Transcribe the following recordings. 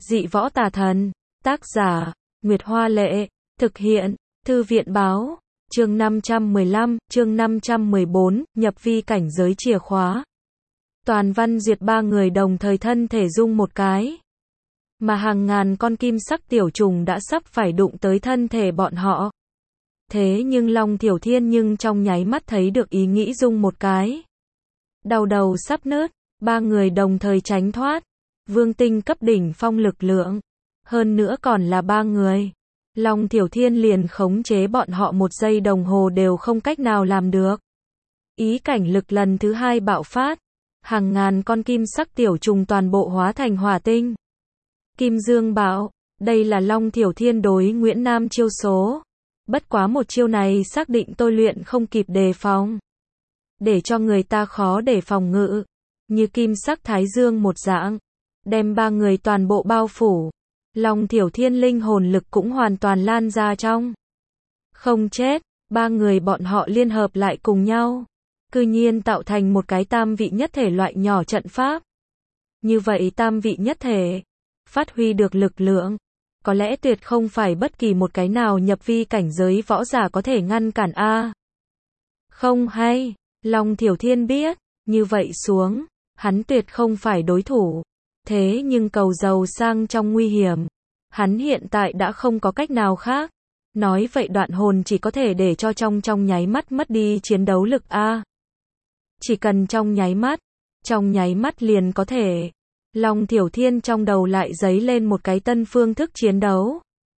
Dị võ tà thần. Tác giả, Nguyệt Hoa Lệ. Thực hiện, Thư viện Báo. Chương 515, chương 514, nhập vi cảnh giới chìa khóa. Toàn văn duyệt ba người đồng thời thân thể rung một cái. Mà hàng ngàn con kim sắc tiểu trùng đã sắp phải đụng tới thân thể bọn họ. Thế nhưng Long Tiểu Thiên nhưng trong nháy mắt thấy được ý nghĩ rung một cái. Đầu sắp nứt, ba người đồng thời tránh thoát. Vương tinh cấp đỉnh phong lực lượng. Hơn nữa còn là ba người. Long Tiểu Thiên liền khống chế bọn họ 1 giây đồng hồ đều không cách nào làm được. Ý cảnh lực lần thứ 2 bạo phát. Hàng ngàn con kim sắc tiểu trùng toàn bộ hóa thành hỏa tinh. Kim Dương Bạo, đây là Long Tiểu Thiên đối Nguyễn Nam chiêu số. Bất quá một chiêu này xác định tôi luyện không kịp đề phòng. Để cho người ta khó để phòng ngự. Như kim sắc thái dương một dạng. Đem ba người toàn bộ bao phủ. Long Tiểu Thiên linh hồn lực cũng hoàn toàn lan ra trong. Không chết, ba người bọn họ liên hợp lại cùng nhau. Cư nhiên tạo thành một cái tam vị nhất thể loại nhỏ trận pháp. Như vậy tam vị nhất thể, phát huy được lực lượng. Có lẽ tuyệt không phải bất kỳ một cái nào nhập vi cảnh giới võ giả có thể ngăn cản a. Không hay, Long Tiểu Thiên biết, như vậy xuống, hắn tuyệt không phải đối thủ. Thế nhưng cầu giàu sang trong nguy hiểm, hắn hiện tại đã không có cách nào khác. Nói vậy đoạn hồn chỉ có thể để cho trong nháy mắt mất đi chiến đấu lực a. Chỉ cần trong nháy mắt liền có thể. Long Tiểu Thiên trong đầu lại dấy lên một cái tân phương thức chiến đấu.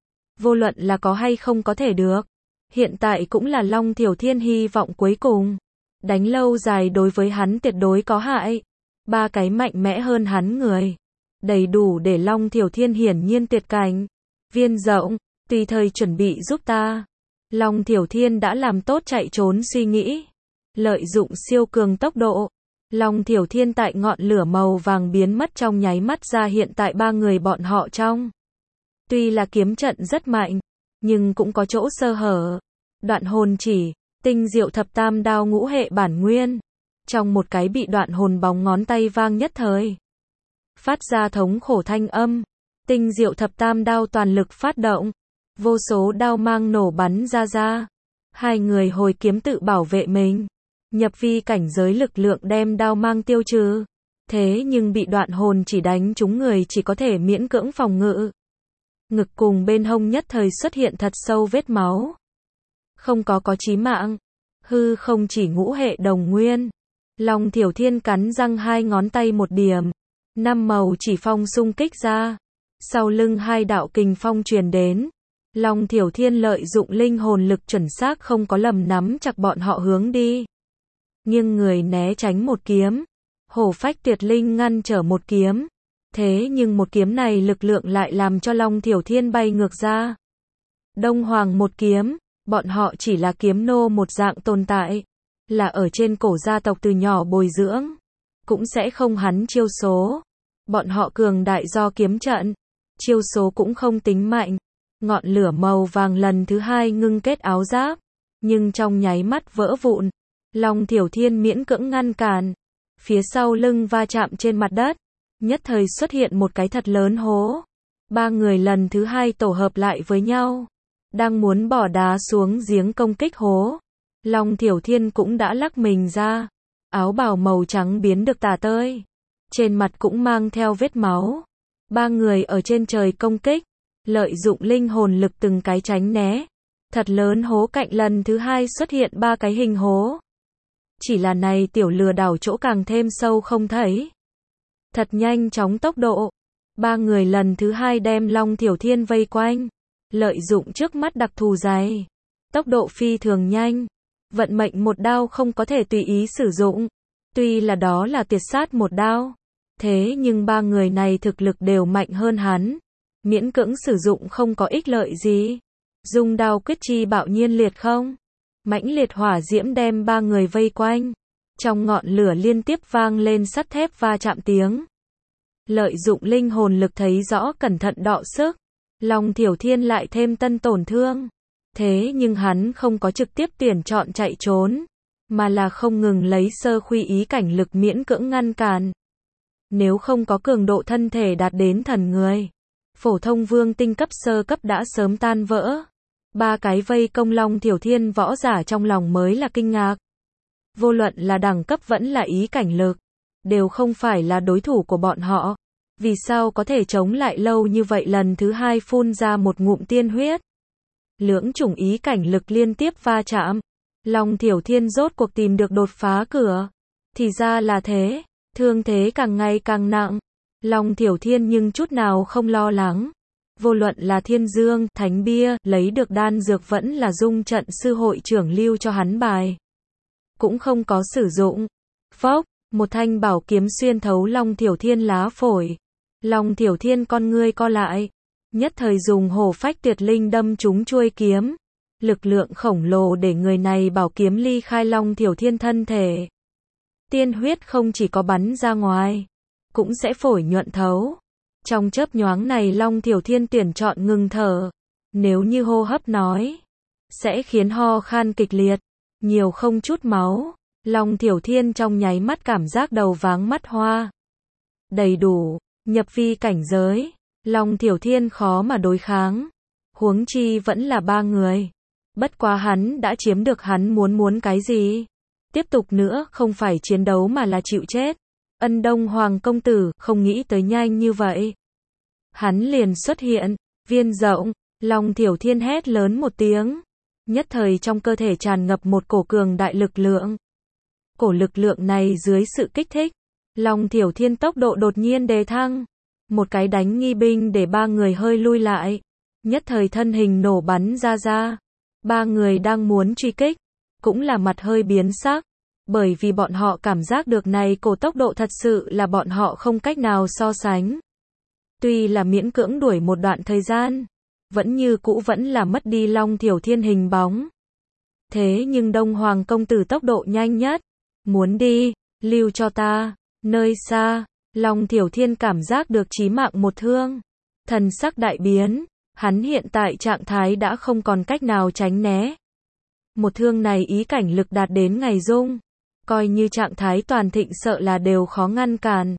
Vô luận là có hay không có thể được. Hiện tại cũng là Long Tiểu Thiên hy vọng cuối cùng. Đánh lâu dài đối với hắn tuyệt đối có hại. Ba cái mạnh mẽ hơn hắn người. Đầy đủ để Long Tiểu Thiên hiển nhiên tuyệt cảnh. Viên rộng, tùy thời chuẩn bị giúp ta. Long Tiểu Thiên đã làm tốt chạy trốn suy nghĩ. Lợi dụng siêu cường tốc độ. Long Tiểu Thiên tại ngọn lửa màu vàng biến mất trong nháy mắt ra hiện tại ba người bọn họ trong. Tuy là kiếm trận rất mạnh, nhưng cũng có chỗ sơ hở. Đoạn hồn chỉ, tinh diệu thập tam đao ngũ hệ bản nguyên. Trong một cái bị đoạn hồn bóng ngón tay vang nhất thời. Phát ra thống khổ thanh âm. Tinh diệu thập tam đao toàn lực phát động. Vô số đao mang nổ bắn ra. Hai người hồi kiếm tự bảo vệ mình. Nhập vi cảnh giới lực lượng đem đao mang tiêu trừ. Thế nhưng bị đoạn hồn chỉ đánh trúng người chỉ có thể miễn cưỡng phòng ngự. Ngực cùng bên hông nhất thời xuất hiện thật sâu vết máu. Không có chí mạng. Hư không chỉ ngũ hệ đồng nguyên. Long Tiểu Thiên cắn răng 2 ngón tay một điểm. 5 màu chỉ phong xung kích ra. Sau lưng 2 đạo kình phong truyền đến. Long Tiểu Thiên lợi dụng linh hồn lực chuẩn xác không có lầm nắm chặt bọn họ hướng đi. Nghiêng người né tránh một kiếm. Hổ phách tuyệt linh ngăn trở một kiếm. Thế nhưng một kiếm này lực lượng lại làm cho Long Tiểu Thiên bay ngược ra. Đông Hoàng một kiếm. Bọn họ chỉ là kiếm nô một dạng tồn tại. Là ở trên cổ gia tộc từ nhỏ bồi dưỡng. Cũng sẽ không hắn chiêu số. Bọn họ cường đại do kiếm trận. Chiêu số cũng không tính mạnh. Ngọn lửa màu vàng lần thứ 2 ngưng kết áo giáp. Nhưng trong nháy mắt vỡ vụn. Long Tiểu Thiên miễn cưỡng ngăn cản. Phía sau lưng va chạm trên mặt đất. Nhất thời xuất hiện một cái thật lớn hố. Ba người lần thứ 2 tổ hợp lại với nhau. Đang muốn bỏ đá xuống giếng công kích hố. Long Tiểu Thiên cũng đã lắc mình ra. Áo bào màu trắng biến được tả tơi. Trên mặt cũng mang theo vết máu. Ba người ở trên trời công kích. Lợi dụng linh hồn lực từng cái tránh né. Thật lớn hố cạnh lần thứ 2 xuất hiện 3 cái hình hố. Chỉ là này tiểu lừa đảo chỗ càng thêm sâu không thấy. Thật nhanh chóng tốc độ. Ba người lần thứ 2 đem Long Tiểu Thiên vây quanh. Lợi dụng trước mắt đặc thù dày. Tốc độ phi thường nhanh. Vận mệnh một đao không có thể tùy ý sử dụng. Tuy là đó là tuyệt sát một đao. Thế nhưng ba người này thực lực đều mạnh hơn hắn. Miễn cưỡng sử dụng không có ích lợi gì. Dùng đao quyết chi bạo nhiên liệt không. Mãnh liệt hỏa diễm đem ba người vây quanh. Trong ngọn lửa liên tiếp vang lên sắt thép va chạm tiếng. Lợi dụng linh hồn lực thấy rõ cẩn thận đọ sức. Long Tiểu Thiên lại thêm tân tổn thương. Thế nhưng hắn không có trực tiếp tuyển chọn chạy trốn. Mà là không ngừng lấy sơ khuy ý cảnh lực miễn cưỡng ngăn cản. Nếu không có cường độ thân thể đạt đến thần người. phổ thông vương tinh cấp sơ cấp đã sớm tan vỡ. Ba cái vây công Long Thiểu Thiên võ giả trong lòng mới là kinh ngạc. Vô luận là đẳng cấp vẫn là ý cảnh lực, đều không phải là đối thủ của bọn họ. Vì sao có thể chống lại lâu như vậy, lần thứ hai phun ra một ngụm tiên huyết. Lưỡng chủng ý cảnh lực liên tiếp va chạm. Long Thiểu Thiên rốt cuộc tìm được đột phá cửa. Thì ra là thế, thương thế càng ngày càng nặng. Long Thiểu Thiên nhưng chút nào không lo lắng. Vô luận là Thiên Dương, Thánh Bia, lấy được đan dược vẫn là Dung trận sư hội trưởng lưu cho hắn bài. Cũng không có sử dụng. Phốc, một thanh bảo kiếm xuyên thấu Long Thiểu Thiên lá phổi. Long Thiểu Thiên con ngươi co lại. Nhất thời dùng hổ phách tuyệt linh đâm trúng chuôi kiếm. Lực lượng khổng lồ để người này bảo kiếm ly khai Long Thiểu Thiên thân thể. Tiên huyết không chỉ có bắn ra ngoài, cũng sẽ phổi nhuận thấu. Trong chớp nhoáng này Long Thiểu Thiên tuyển chọn ngừng thở. Nếu như hô hấp nói, sẽ khiến ho khan kịch liệt, nhiều không chút máu. Long Thiểu Thiên trong nháy mắt cảm giác đầu váng mắt hoa. Đầy đủ, nhập vi cảnh giới, Long Thiểu Thiên khó mà đối kháng. Huống chi vẫn là ba người. Bất quá hắn đã chiếm được hắn muốn cái gì. Tiếp tục nữa không phải chiến đấu mà là chịu chết. Ân Đông Hoàng công tử không nghĩ tới nhanh như vậy. Hắn liền xuất hiện, viên rộng, Long Thiểu Thiên hét lớn một tiếng. Nhất thời trong cơ thể tràn ngập một cổ cường đại lực lượng. Cổ lực lượng này dưới sự kích thích, Long Thiểu Thiên tốc độ đột nhiên đề thăng. Một cái đánh nghi binh để ba người hơi lui lại. Nhất thời thân hình nổ bắn ra. Ba người đang muốn truy kích, cũng là mặt hơi biến sắc. Bởi vì bọn họ cảm giác được này cổ tốc độ thật sự là bọn họ không cách nào so sánh. Tuy là miễn cưỡng đuổi một đoạn thời gian, vẫn như cũ vẫn là mất đi Long Thiểu Thiên hình bóng. Thế nhưng Đông Hoàng công tử tốc độ nhanh nhất. Muốn đi, lưu cho ta. Nơi xa, Long Thiểu Thiên cảm giác được chí mạng một thương. Thần sắc đại biến, hắn hiện tại trạng thái đã không còn cách nào tránh né. Một thương này ý cảnh lực đạt đến ngày dung. Coi như trạng thái toàn thịnh sợ là đều khó ngăn cản.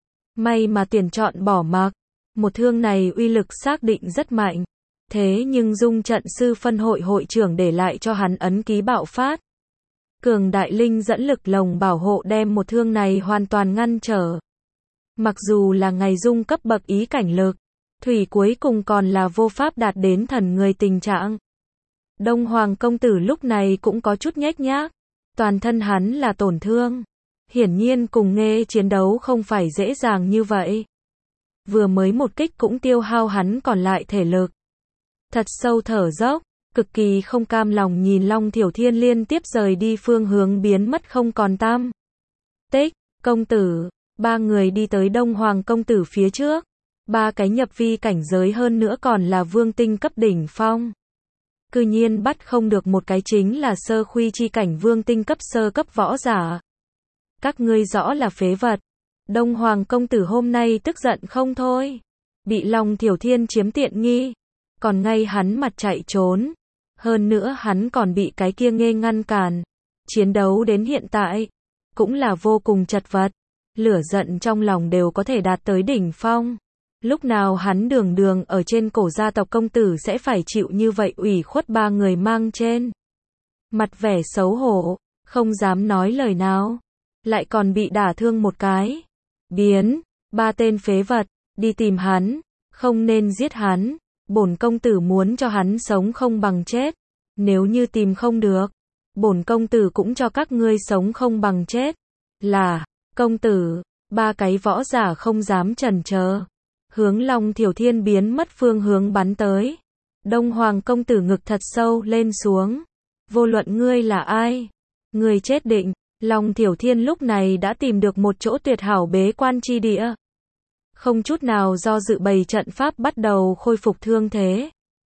May mà tuyển chọn bỏ mặc. Một thương này uy lực xác định rất mạnh. Thế nhưng Dung trận sư phân hội hội trưởng để lại cho hắn ấn ký bạo phát. Cường đại linh dẫn lực lồng bảo hộ đem một thương này hoàn toàn ngăn trở. Mặc dù là ngày dung cấp bậc ý cảnh lực, thủy cuối cùng còn là vô pháp đạt đến thần người tình trạng. Đông Hoàng công tử lúc này cũng có chút nhếch nhác. Toàn thân hắn là tổn thương. Hiển nhiên cùng nghe chiến đấu không phải dễ dàng như vậy. Vừa mới một kích cũng tiêu hao hắn còn lại thể lực. Thật sâu thở dốc, cực kỳ không cam lòng nhìn Long Thiểu Thiên liên tiếp rời đi phương hướng biến mất không còn tăm. Tích, công tử, ba người đi tới Đông Hoàng công tử phía trước. Ba cái nhập vi cảnh giới hơn nữa còn là vương tinh cấp đỉnh phong. Cư nhiên bắt không được một cái chính là sơ khuy chi cảnh vương tinh cấp sơ cấp võ giả. Các ngươi rõ là phế vật. Đông Hoàng công tử hôm nay tức giận không thôi. Bị Long Thiểu Thiên chiếm tiện nghi. Còn ngay hắn mặt chạy trốn. Hơn nữa hắn còn bị cái kia nghê ngăn cản. Chiến đấu đến hiện tại. Cũng là vô cùng chật vật. Lửa giận trong lòng đều có thể đạt tới đỉnh phong. Lúc nào hắn đường ở trên cổ gia tộc công tử sẽ phải chịu như vậy ủy khuất ba người mang trên. Mặt vẻ xấu hổ, không dám nói lời nào. Lại còn bị đả thương một cái. Biến, ba tên phế vật, đi tìm hắn, không nên giết hắn. Bổn công tử muốn cho hắn sống không bằng chết. Nếu như tìm không được, bổn công tử cũng cho các ngươi sống không bằng chết. Là, công tử, ba cái võ giả không dám chần chờ. Hướng Long Thiểu Thiên biến mất phương hướng bắn tới. Đông Hoàng công tử ngực thật sâu lên xuống. Vô luận ngươi là ai, ngươi chết định. Long Thiểu Thiên lúc này đã tìm được một chỗ tuyệt hảo bế quan chi địa. Không chút nào do dự bày trận pháp bắt đầu khôi phục thương thế.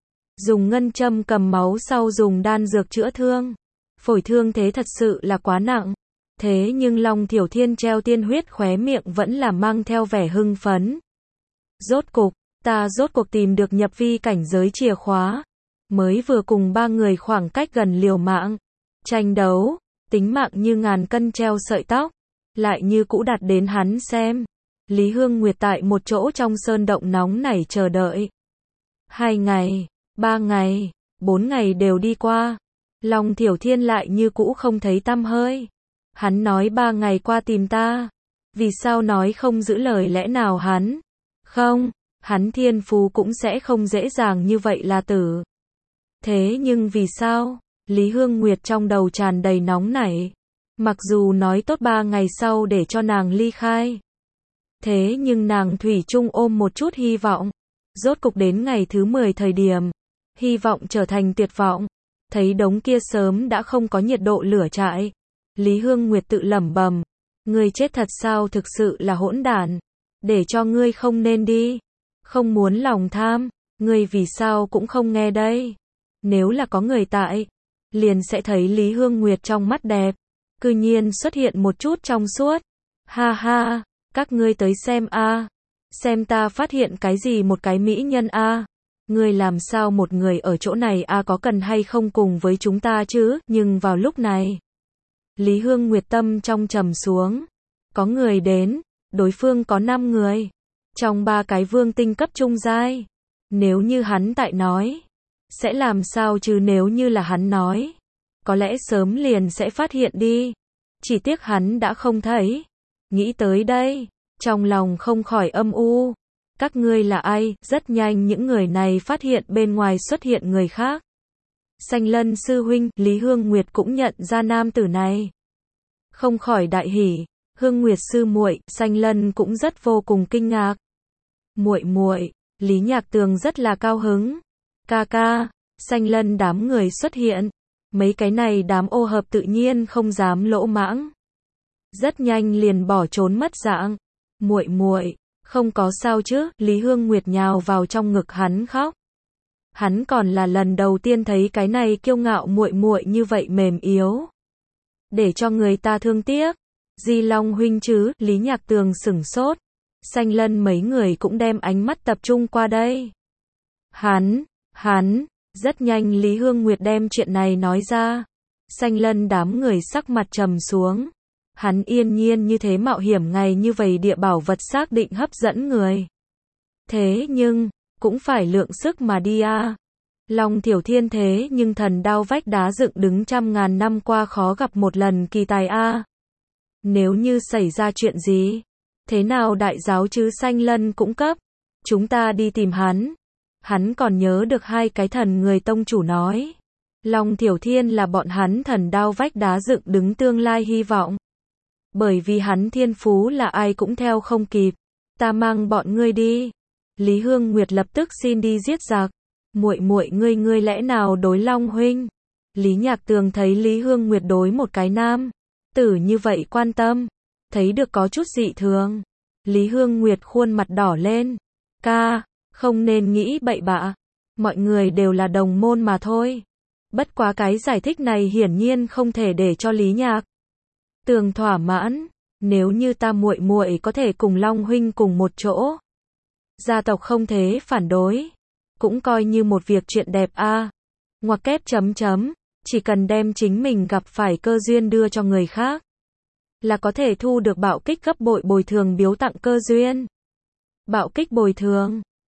Dùng ngân châm cầm máu sau dùng đan dược chữa thương. Phổi thương thế thật sự là quá nặng. Thế nhưng Long Thiểu Thiên treo tiên huyết khóe miệng vẫn là mang theo vẻ hưng phấn. Rốt cuộc tìm được nhập vi cảnh giới chìa khóa. Mới vừa cùng ba người khoảng cách gần liều mạng. Tranh đấu, tính mạng như ngàn cân treo sợi tóc. Lại như cũ đạt đến hắn xem. Lý Hương Nguyệt tại một chỗ trong sơn động nóng nảy chờ đợi. 2 ngày, 3 ngày, 4 ngày đều đi qua. Long Thiểu Thiên lại như cũ không thấy tăm hơi. Hắn nói 3 ngày qua tìm ta. Vì sao nói không giữ lời lẽ nào hắn? Không, hắn thiên phú cũng sẽ không dễ dàng như vậy là tử. Thế nhưng vì sao? Lý Hương Nguyệt trong đầu tràn đầy nóng nảy. Mặc dù nói tốt 3 ngày sau để cho nàng ly khai. Thế nhưng nàng thủy chung ôm một chút hy vọng. Rốt cục đến ngày thứ 10 thời điểm. Hy vọng trở thành tuyệt vọng. Thấy đống kia sớm đã không có nhiệt độ lửa trại. Lý Hương Nguyệt tự lẩm bẩm. Ngươi chết thật sao, thực sự là hỗn đản. Để cho ngươi không nên đi. Không muốn lòng tham. Ngươi vì sao cũng không nghe đây. Nếu là có người tại. Liền sẽ thấy Lý Hương Nguyệt trong mắt đẹp. Cư nhiên xuất hiện một chút trong suốt. Ha ha. Các ngươi tới xem a. Xem ta phát hiện cái gì một cái mỹ nhân a. Ngươi làm sao một người ở chỗ này a, có cần hay không cùng với chúng ta chứ? Nhưng vào lúc này, Lý Hương Nguyệt tâm trong trầm xuống. Có người đến, đối phương có 5 người. Trong 3 cái vương tinh cấp trung giai. Nếu như hắn tại nói, sẽ làm sao chứ? Nếu như là hắn nói, có lẽ sớm liền sẽ phát hiện đi. Chỉ tiếc hắn đã không thấy. Nghĩ tới đây, trong lòng không khỏi âm u. Các ngươi là ai? Rất nhanh những người này phát hiện bên ngoài xuất hiện người khác. Sanh Lân sư huynh, Lý Hương Nguyệt cũng nhận ra nam tử này. Không khỏi đại hỉ. Hương Nguyệt sư muội, Sanh Lân cũng rất vô cùng kinh ngạc. Muội muội, Lý Nhạc Tường rất là cao hứng. Ca ca, Sanh Lân đám người xuất hiện. Mấy cái này đám ô hợp tự nhiên không dám lỗ mãng. Rất nhanh liền bỏ trốn mất dạng. Muội muội, không có sao chứ? Lý Hương Nguyệt nhào vào trong ngực hắn khóc. Hắn còn là lần đầu tiên thấy cái này kiêu ngạo muội muội như vậy mềm yếu. Để cho người ta thương tiếc. Di Long huynh chứ? Lý Nhạc Tường sửng sốt. Sanh Lân mấy người cũng đem ánh mắt tập trung qua đây. Hắn, rất nhanh Lý Hương Nguyệt đem chuyện này nói ra. Sanh Lân đám người sắc mặt trầm xuống. Hắn yên nhiên như thế mạo hiểm ngày như vậy địa bảo vật xác định hấp dẫn người. Thế nhưng, cũng phải lượng sức mà đi a. Long Thiểu Thiên thế nhưng thần đao vách đá dựng đứng trăm ngàn năm qua khó gặp một lần kỳ tài a. Nếu như xảy ra chuyện gì, thế nào đại giáo chứ? Sanh Lân cũng cấp. Chúng ta đi tìm hắn. Hắn còn nhớ được 2 cái thần người tông chủ nói. Long Thiểu Thiên là bọn hắn thần đao vách đá dựng đứng tương lai hy vọng. Bởi vì hắn thiên phú là ai cũng theo không kịp. Ta mang bọn ngươi đi. Lý Hương Nguyệt lập tức xin đi giết giặc. Muội muội, ngươi lẽ nào đối Long huynh? Lý Nhạc Tường thấy Lý Hương Nguyệt đối một cái nam tử như vậy quan tâm, thấy được có chút dị thường. Lý Hương Nguyệt khuôn mặt đỏ lên. Ca, không nên nghĩ bậy bạ. Mọi người đều là đồng môn mà thôi. Bất quá cái giải thích này hiển nhiên không thể để cho Lý Nhạc Tường thỏa mãn. Nếu như ta muội muội có thể cùng Long huynh cùng một chỗ, gia tộc không thể phản đối, cũng coi như một việc chuyện đẹp a. Ngoặc kép chấm chấm, chỉ cần đem chính mình gặp phải cơ duyên đưa cho người khác, là có thể thu được bạo kích gấp bội bồi thường biếu tặng cơ duyên. Bạo kích bồi thường,